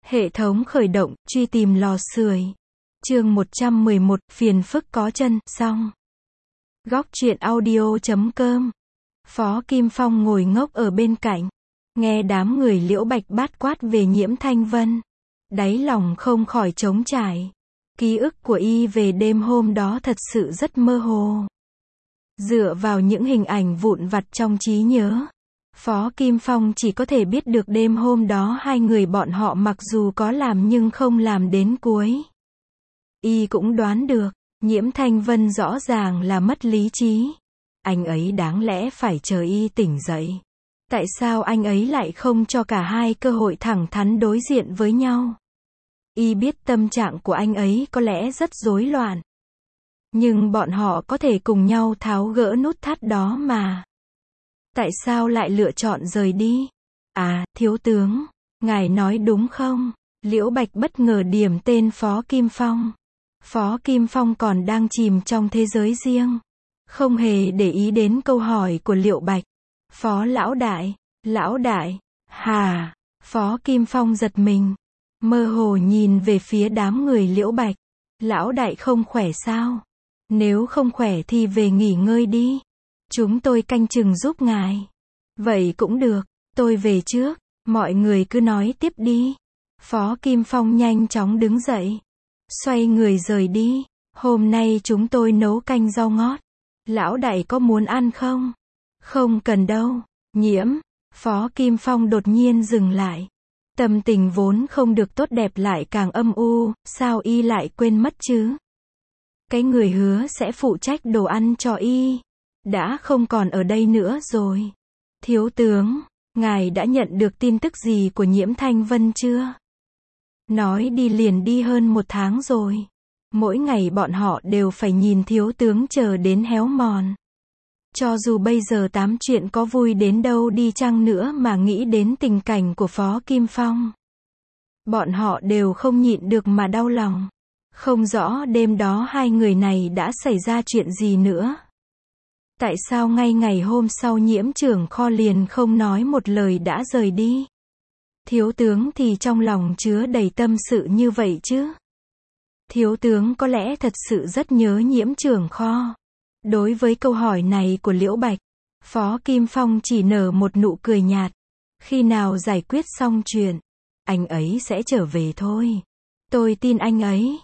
Hệ thống khởi động, truy tìm lò sưởi. Chương 111, phiền phức có chân, xong. Góc truyện audio.com. Phó Kim Phong ngồi ngốc ở bên cạnh, nghe đám người Liễu Bạch bát quát về Nhiễm Thanh Vân. Đáy lòng không khỏi trống trải. Ký ức của y về đêm hôm đó thật sự rất mơ hồ. Dựa vào những hình ảnh vụn vặt trong trí nhớ, Phó Kim Phong chỉ có thể biết được đêm hôm đó hai người bọn họ mặc dù có làm nhưng không làm đến cuối. Y cũng đoán được, Nhiễm Thanh Vân rõ ràng là mất lý trí. Anh ấy đáng lẽ phải chờ y tỉnh dậy. Tại sao anh ấy lại không cho cả hai cơ hội thẳng thắn đối diện với nhau? Y biết tâm trạng của anh ấy có lẽ rất rối loạn. Nhưng bọn họ có thể cùng nhau tháo gỡ nút thắt đó mà. Tại sao lại lựa chọn rời đi? À, thiếu tướng, ngài nói đúng không? Liễu Bạch bất ngờ điểm tên Phó Kim Phong. Phó Kim Phong còn đang chìm trong thế giới riêng, không hề để ý đến câu hỏi của Liễu Bạch. Phó lão đại, hà, Phó Kim Phong giật mình, mơ hồ nhìn về phía đám người Liễu Bạch. Lão đại không khỏe sao? Nếu không khỏe thì về nghỉ ngơi đi. Chúng tôi canh chừng giúp ngài. Vậy cũng được, tôi về trước, mọi người cứ nói tiếp đi. Phó Kim Phong nhanh chóng đứng dậy, xoay người rời đi. Hôm nay chúng tôi nấu canh rau ngót. Lão đại có muốn ăn không? Không cần đâu. Nhiễm. Phó Kim Phong đột nhiên dừng lại. Tâm tình vốn không được tốt đẹp lại càng âm u, sao y lại quên mất chứ? Cái người hứa sẽ phụ trách đồ ăn cho y đã không còn ở đây nữa rồi. Thiếu tướng, ngài đã nhận được tin tức gì của Nhiễm Thanh Vân chưa? Nói đi liền đi hơn 1 tháng rồi. Mỗi ngày bọn họ đều phải nhìn thiếu tướng chờ đến héo mòn. Cho dù bây giờ tám chuyện có vui đến đâu đi chăng nữa mà nghĩ đến tình cảnh của Phó Kim Phong, bọn họ đều không nhịn được mà đau lòng. Không rõ đêm đó hai người này đã xảy ra chuyện gì nữa. Tại sao ngay ngày hôm sau Nhiễm trưởng kho liền không nói một lời đã rời đi? Thiếu tướng thì trong lòng chứa đầy tâm sự như vậy chứ? Thiếu tướng có lẽ thật sự rất nhớ Nhiễm trưởng kho. Đối với câu hỏi này của Liễu Bạch, Phó Kim Phong chỉ nở một nụ cười nhạt. Khi nào giải quyết xong chuyện, anh ấy sẽ trở về thôi. Tôi tin anh ấy.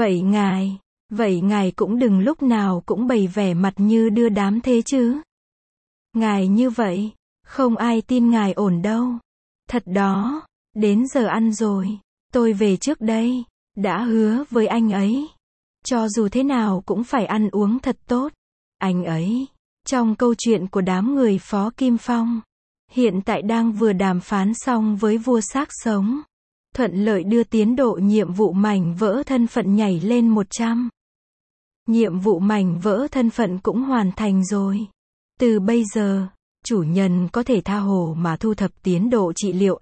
Vậy ngài cũng đừng lúc nào cũng bày vẻ mặt như đưa đám thế chứ. Ngài như vậy, không ai tin ngài ổn đâu. Thật đó, đến giờ ăn rồi, tôi về trước đây, đã hứa với anh ấy. Cho dù thế nào cũng phải ăn uống thật tốt. Anh ấy, trong câu chuyện của đám người Phó Kim Phong, hiện tại đang vừa đàm phán xong với vua xác sống. Thuận lợi đưa tiến độ nhiệm vụ mảnh vỡ thân phận nhảy lên 100. Nhiệm vụ mảnh vỡ thân phận cũng hoàn thành rồi. Từ bây giờ, chủ nhân có thể tha hồ mà thu thập tiến độ trị liệu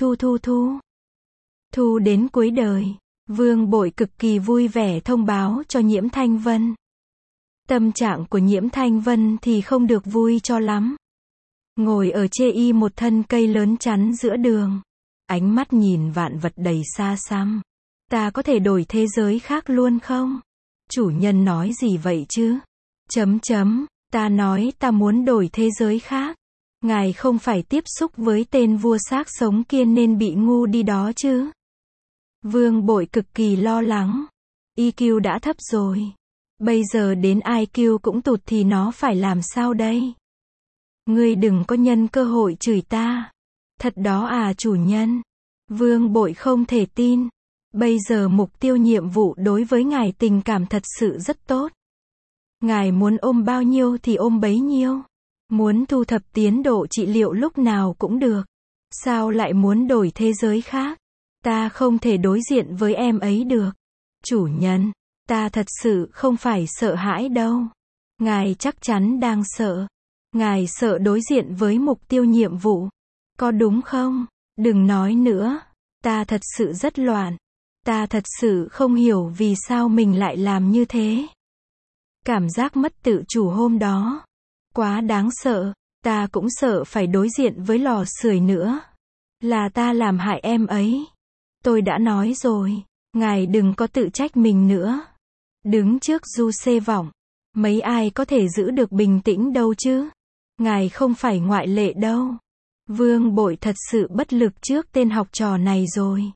thu đến cuối đời. Vương Bội cực kỳ vui vẻ thông báo cho Nhiễm Thanh Vân. Tâm trạng của Nhiễm Thanh Vân thì không được vui cho lắm. Ngồi ở chê y một thân cây lớn chắn giữa đường, ánh mắt nhìn vạn vật đầy xa xăm. Ta có thể đổi thế giới khác luôn không? Chủ nhân nói gì vậy chứ? Ta nói ta muốn đổi thế giới khác. Ngài không phải tiếp xúc với tên vua xác sống kia nên bị ngu đi đó chứ? Vương Bội cực kỳ lo lắng. EQ đã thấp rồi. Bây giờ đến IQ cũng tụt thì nó phải làm sao đây? Ngươi đừng có nhân cơ hội chửi ta. Thật đó à chủ nhân? Vương Bội không thể tin. Bây giờ mục tiêu nhiệm vụ đối với ngài tình cảm thật sự rất tốt. Ngài muốn ôm bao nhiêu thì ôm bấy nhiêu. Muốn thu thập tiến độ trị liệu lúc nào cũng được. Sao lại muốn đổi thế giới khác? Ta không thể đối diện với em ấy được. Chủ nhân, ta thật sự không phải sợ hãi đâu. Ngài chắc chắn đang sợ. Ngài sợ đối diện với mục tiêu nhiệm vụ. Có đúng không? Đừng nói nữa. Ta thật sự rất loạn. Ta thật sự không hiểu vì sao mình lại làm như thế. Cảm giác mất tự chủ hôm đó quá đáng sợ. Ta cũng sợ phải đối diện với lò sưởi nữa. Là ta làm hại em ấy. Tôi đã nói rồi, ngài đừng có tự trách mình nữa. Đứng trước Du Xê Vọng, mấy ai có thể giữ được bình tĩnh đâu chứ? Ngài không phải ngoại lệ đâu. Vương Bội thật sự bất lực trước tên học trò này rồi.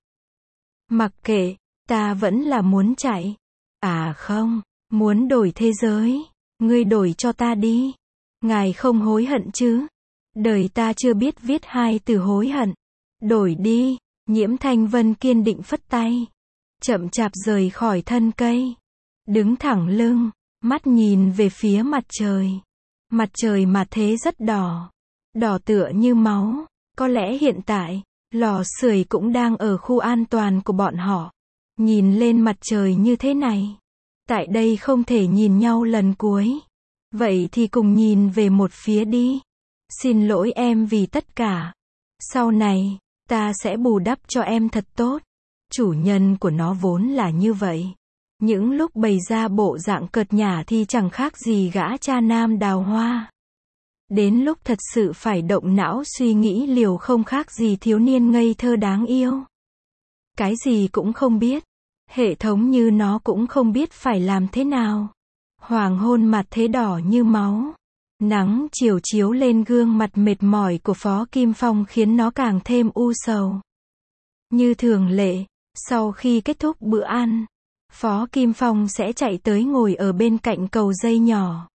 Mặc kệ, ta vẫn là muốn chạy. À không, muốn đổi thế giới. Ngươi đổi cho ta đi. Ngài không hối hận chứ? Đời ta chưa biết viết hai từ hối hận. Đổi đi. Nhiễm Thanh Vân kiên định phất tay. Chậm chạp rời khỏi thân cây. Đứng thẳng lưng, mắt nhìn về phía mặt trời. Mặt trời mà thế rất đỏ. Đỏ tựa như máu. Có lẽ hiện tại, lò sưởi cũng đang ở khu an toàn của bọn họ. Nhìn lên mặt trời như thế này. Tại đây không thể nhìn nhau lần cuối. Vậy thì cùng nhìn về một phía đi. Xin lỗi em vì tất cả. Sau này, ta sẽ bù đắp cho em thật tốt. Chủ nhân của nó vốn là như vậy. Những lúc bày ra bộ dạng cợt nhả thì chẳng khác gì gã cha nam đào hoa. Đến lúc thật sự phải động não suy nghĩ liều không khác gì thiếu niên ngây thơ đáng yêu. Cái gì cũng không biết. Hệ thống như nó cũng không biết phải làm thế nào. Hoàng hôn mặt thế đỏ như máu. Nắng chiều chiếu lên gương mặt mệt mỏi của Phó Kim Phong khiến nó càng thêm u sầu. Như thường lệ, sau khi kết thúc bữa ăn, Phó Kim Phong sẽ chạy tới ngồi ở bên cạnh cầu dây nhỏ.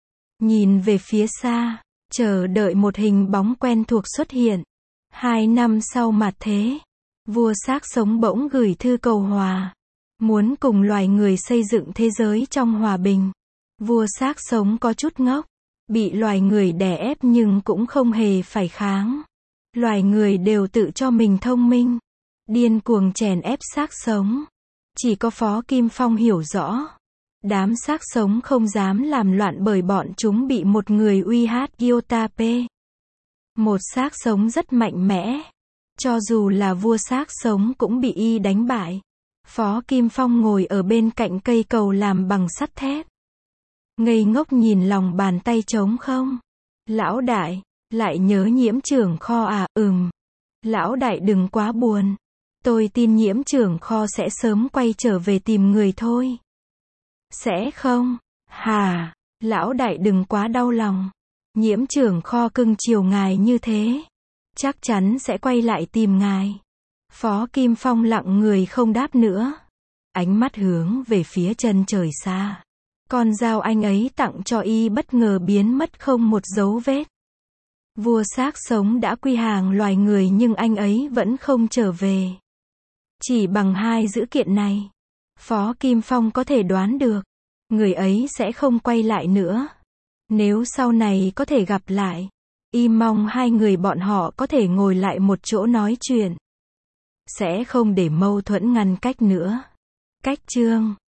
Nhìn về phía xa, chờ đợi một hình bóng quen thuộc xuất hiện. 2 năm sau mặt thế, vua xác sống bỗng gửi thư cầu hòa. Muốn cùng loài người xây dựng thế giới trong hòa bình. Vua xác sống có chút ngốc. Bị loài người đè ép nhưng cũng không hề phải kháng. Loài người đều tự cho mình thông minh. Điên cuồng chèn ép xác sống. Chỉ có Phó Kim Phong hiểu rõ. Đám xác sống không dám làm loạn bởi bọn chúng bị một người uy hát Gyotape. Một xác sống rất mạnh mẽ. Cho dù là vua xác sống cũng bị y đánh bại. Phó Kim Phong ngồi ở bên cạnh cây cầu làm bằng sắt thép. Ngây ngốc nhìn lòng bàn tay trống không. Lão đại, lại nhớ Nhiễm trưởng kho à? Lão đại đừng quá buồn. Tôi tin Nhiễm trưởng kho sẽ sớm quay trở về tìm người thôi. Sẽ không? Hà, lão đại đừng quá đau lòng. Nhiễm trưởng kho cưng chiều ngài như thế. Chắc chắn sẽ quay lại tìm ngài. Phó Kim Phong lặng người không đáp nữa. Ánh mắt hướng về phía chân trời xa. Con dao anh ấy tặng cho y bất ngờ biến mất không một dấu vết. Vua xác sống đã quy hàng loài người nhưng anh ấy vẫn không trở về. Chỉ bằng hai dữ kiện này, Phó Kim Phong có thể đoán được, người ấy sẽ không quay lại nữa. Nếu sau này có thể gặp lại, y mong hai người bọn họ có thể ngồi lại một chỗ nói chuyện. Sẽ không để mâu thuẫn ngăn cách nữa. Cách chương